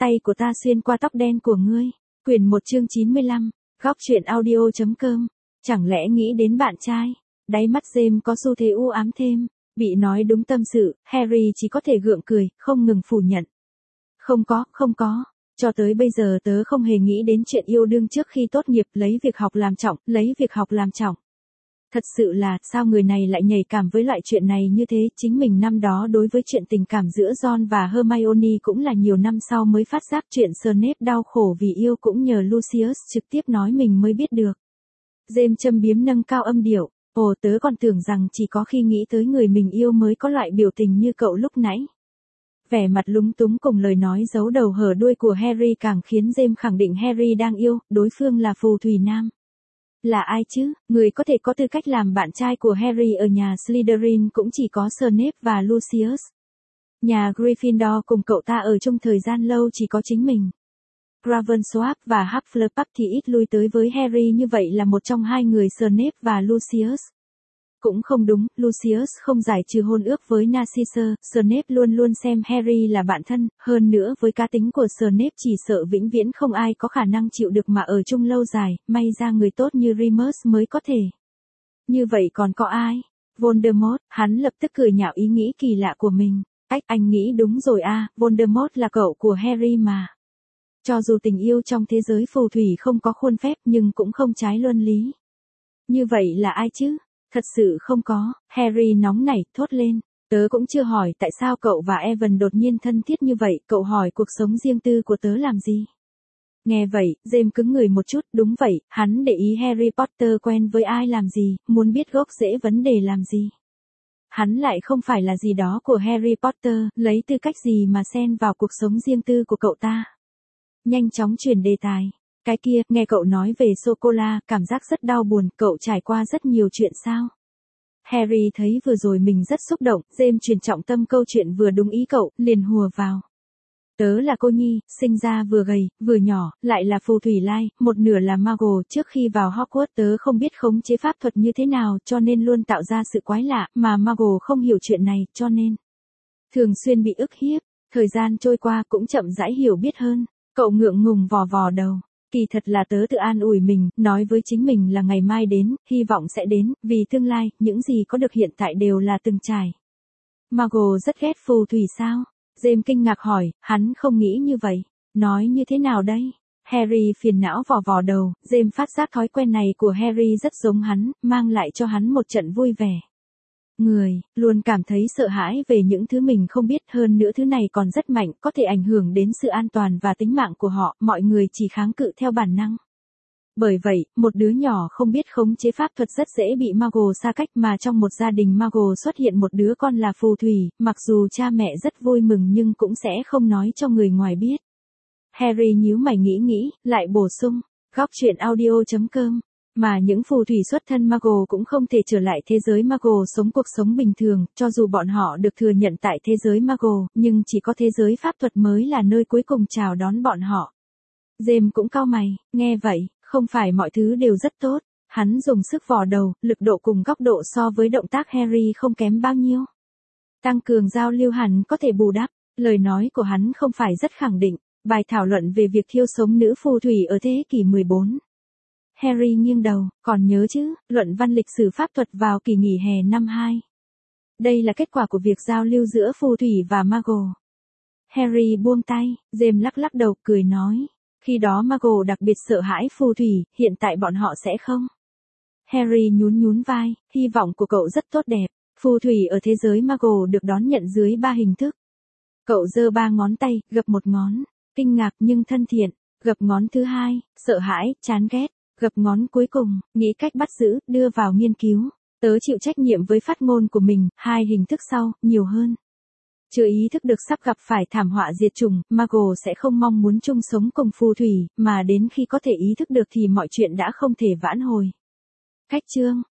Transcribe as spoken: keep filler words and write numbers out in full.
tay của ta xuyên qua tóc đen của ngươi. Quyển một chương chín mươi lăm, góc truyện audio.com. Chẳng lẽ nghĩ đến bạn trai? Đáy mắt James có xu thế u ám thêm. Bị nói đúng tâm sự, Harry chỉ có thể gượng cười, không ngừng phủ nhận. Không có, không có. Cho tới bây giờ tớ không hề nghĩ đến chuyện yêu đương trước khi tốt nghiệp, lấy việc học làm trọng, lấy việc học làm trọng. Thật sự là, sao người này lại nhạy cảm với loại chuyện này như thế, chính mình năm đó đối với chuyện tình cảm giữa Ron và Hermione cũng là nhiều năm sau mới phát giác chuyện Snape đau khổ vì yêu cũng nhờ Lucius trực tiếp nói mình mới biết được. James châm biếm nâng cao âm điệu, ồ tớ còn tưởng rằng chỉ có khi nghĩ tới người mình yêu mới có loại biểu tình như cậu lúc nãy. Vẻ mặt lúng túng cùng lời nói giấu đầu hở đuôi của Harry càng khiến James khẳng định Harry đang yêu, đối phương là phù thủy nam. Là ai chứ, người có thể có tư cách làm bạn trai của Harry ở nhà Slytherin cũng chỉ có Snape và Lucius. Nhà Gryffindor cùng cậu ta ở chung thời gian lâu chỉ có chính mình. Ravenclaw và Hufflepuff thì ít lui tới với Harry, như vậy là một trong hai người Snape và Lucius. Cũng không đúng, Lucius không giải trừ hôn ước với Narcissa, Snape luôn luôn xem Harry là bạn thân, hơn nữa với cá tính của Snape chỉ sợ vĩnh viễn không ai có khả năng chịu được mà ở chung lâu dài, may ra người tốt như Remus mới có thể. Như vậy còn có ai? Voldemort, hắn lập tức cười nhạo ý nghĩ kỳ lạ của mình. Ách, anh nghĩ đúng rồi à, Voldemort là cậu của Harry mà. Cho dù tình yêu trong thế giới phù thủy không có khuôn phép nhưng cũng không trái luân lý. Như vậy là ai chứ? Thật sự không có, Harry nóng nảy, thốt lên. Tớ cũng chưa hỏi tại sao cậu và Evan đột nhiên thân thiết như vậy, cậu hỏi cuộc sống riêng tư của tớ làm gì? Nghe vậy, James cứng người một chút, đúng vậy, hắn để ý Harry Potter quen với ai làm gì, muốn biết gốc rễ vấn đề làm gì. Hắn lại không phải là gì đó của Harry Potter, lấy tư cách gì mà xen vào cuộc sống riêng tư của cậu ta. Nhanh chóng chuyển đề tài. Cái kia, nghe cậu nói về sô-cô-la, cảm giác rất đau buồn, cậu trải qua rất nhiều chuyện sao? Harry thấy vừa rồi mình rất xúc động, James truyền trọng tâm câu chuyện vừa đúng ý cậu, liền hùa vào. Tớ là cô nhi, sinh ra vừa gầy, vừa nhỏ, lại là phù thủy lai, một nửa là Muggle, trước khi vào Hogwarts tớ không biết khống chế pháp thuật như thế nào, cho nên luôn tạo ra sự quái lạ, mà Muggle không hiểu chuyện này, cho nên thường xuyên bị ức hiếp. Thời gian trôi qua cũng chậm rãi hiểu biết hơn. Cậu ngượng ngùng vò vò đầu. Kỳ thật là tớ tự an ủi mình, nói với chính mình là ngày mai đến, hy vọng sẽ đến, vì tương lai, những gì có được hiện tại đều là từng trải. Muggle rất ghét phù thủy sao? James kinh ngạc hỏi, hắn không nghĩ như vậy. Nói như thế nào đây? Harry phiền não vò vò đầu, James phát giác thói quen này của Harry rất giống hắn, mang lại cho hắn một trận vui vẻ. Người, luôn cảm thấy sợ hãi về những thứ mình không biết, hơn nữa thứ này còn rất mạnh, có thể ảnh hưởng đến sự an toàn và tính mạng của họ, mọi người chỉ kháng cự theo bản năng. Bởi vậy, một đứa nhỏ không biết khống chế pháp thuật rất dễ bị Muggle xa cách, mà trong một gia đình Muggle xuất hiện một đứa con là phù thủy, mặc dù cha mẹ rất vui mừng nhưng cũng sẽ không nói cho người ngoài biết. Harry nhíu mày nghĩ nghĩ, lại bổ sung, góc truyện audio.com. Mà những phù thủy xuất thân Muggle cũng không thể trở lại thế giới Muggle sống cuộc sống bình thường, cho dù bọn họ được thừa nhận tại thế giới Muggle, nhưng chỉ có thế giới pháp thuật mới là nơi cuối cùng chào đón bọn họ. James cũng cau mày, nghe vậy, không phải mọi thứ đều rất tốt, hắn dùng sức vò đầu, lực độ cùng góc độ so với động tác Harry không kém bao nhiêu. Tăng cường giao lưu hẳn có thể bù đắp, lời nói của hắn không phải rất khẳng định, bài thảo luận về việc thiêu sống nữ phù thủy ở thế kỷ mười bốn. Harry nghiêng đầu, còn nhớ chứ, luận văn lịch sử pháp thuật vào kỳ nghỉ hè năm hai. Đây là kết quả của việc giao lưu giữa phù thủy và Muggle. Harry buông tay, James lắc lắc đầu, cười nói. Khi đó Muggle đặc biệt sợ hãi phù thủy, hiện tại bọn họ sẽ không. Harry nhún nhún vai, hy vọng của cậu rất tốt đẹp. Phù thủy ở thế giới Muggle được đón nhận dưới ba hình thức. Cậu giơ ba ngón tay, gập một ngón, kinh ngạc nhưng thân thiện, gập ngón thứ hai, sợ hãi, chán ghét. Gập ngón cuối cùng, nghĩ cách bắt giữ, đưa vào nghiên cứu. Tớ chịu trách nhiệm với phát ngôn của mình, hai hình thức sau, nhiều hơn. Chưa ý thức được sắp gặp phải thảm họa diệt chủng, Muggle sẽ không mong muốn chung sống cùng phù thủy, mà đến khi có thể ý thức được thì mọi chuyện đã không thể vãn hồi. Cách chương